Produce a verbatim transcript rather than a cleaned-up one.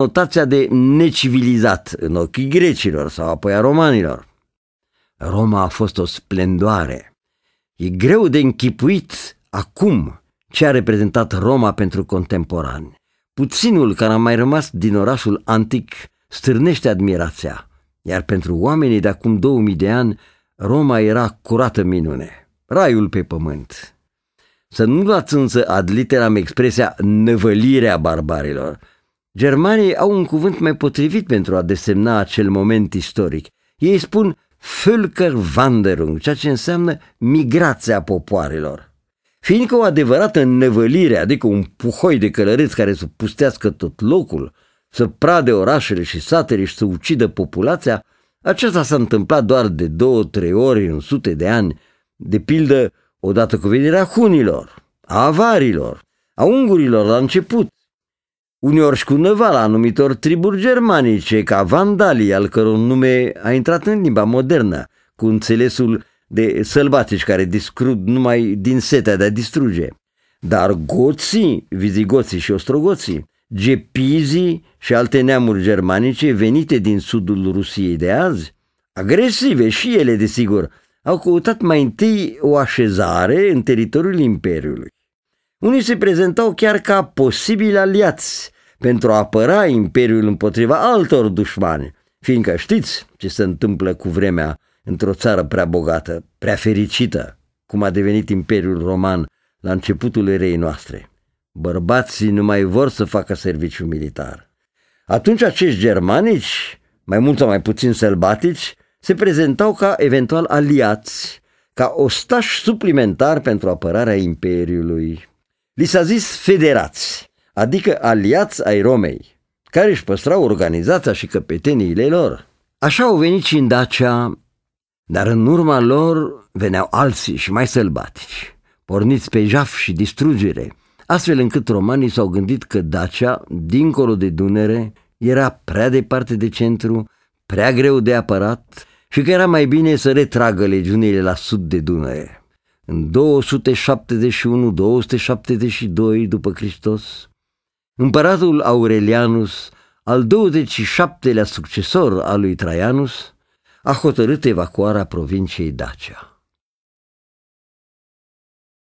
conotația de necivilizat în ochii grecilor sau apoi a romanilor. Roma a fost o splendoare. E greu de închipuit acum ce a reprezentat Roma pentru contemporani. Puținul care a mai rămas din orașul antic stârnește admirația, iar pentru oamenii de acum două mii de ani, Roma era curată minune, raiul pe pământ. Să nu luați însă ad literam expresia năvălirea barbarilor. Germanii au un cuvânt mai potrivit pentru a desemna acel moment istoric. Ei spun Völkerwanderung, ceea ce înseamnă migrația popoarelor. Fiindcă o adevărată năvălire, adică un puhoi de călăreți care să pustească tot locul, să prade orașele și satele și să ucidă populația, aceasta s-a întâmplat doar de două, trei ori în sute de ani, de pildă odată cu venirea hunilor, a avarilor, a ungurilor la început, uneori și cu năvala anumitor triburi germanice, ca vandalii, al căror nume a intrat în limba modernă, cu înțelesul de sălbatici care discrud numai din setea de a distruge. Dar goții, vizigoții și ostrogoții, gepizii și alte neamuri germanice venite din sudul Rusiei de azi, agresive și ele, desigur, au căutat mai întâi o așezare în teritoriul Imperiului. Unii se prezentau chiar ca posibili aliați pentru a apăra Imperiul împotriva altor dușmani, fiindcă știți ce se întâmplă cu vremea într-o țară prea bogată, prea fericită, cum a devenit Imperiul Roman la începutul erei noastre. Bărbații nu mai vor să facă serviciu militar. Atunci acești germanici, mai mult sau mai puțin sălbatici, se prezentau ca eventual aliați, ca ostași suplimentari pentru apărarea Imperiului. Li s-a zis federați, adică aliați ai Romei, care își păstrau organizația și căpeteniile lor. Așa au venit și în Dacia, dar în urma lor veneau alții și mai sălbatici, porniți pe jaf și distrugere, astfel încât romanii s-au gândit că Dacia, dincolo de Dunăre, era prea departe de centru, prea greu de apărat și că era mai bine să retragă legiunile la sud de Dunăre. În două sute șaptezeci și unu - două sute șaptezeci și doi după Hristos, împăratul Aurelianus, al douăzeci și șaptelea succesor al lui Traianus, a hotărât evacuarea provinciei Dacia.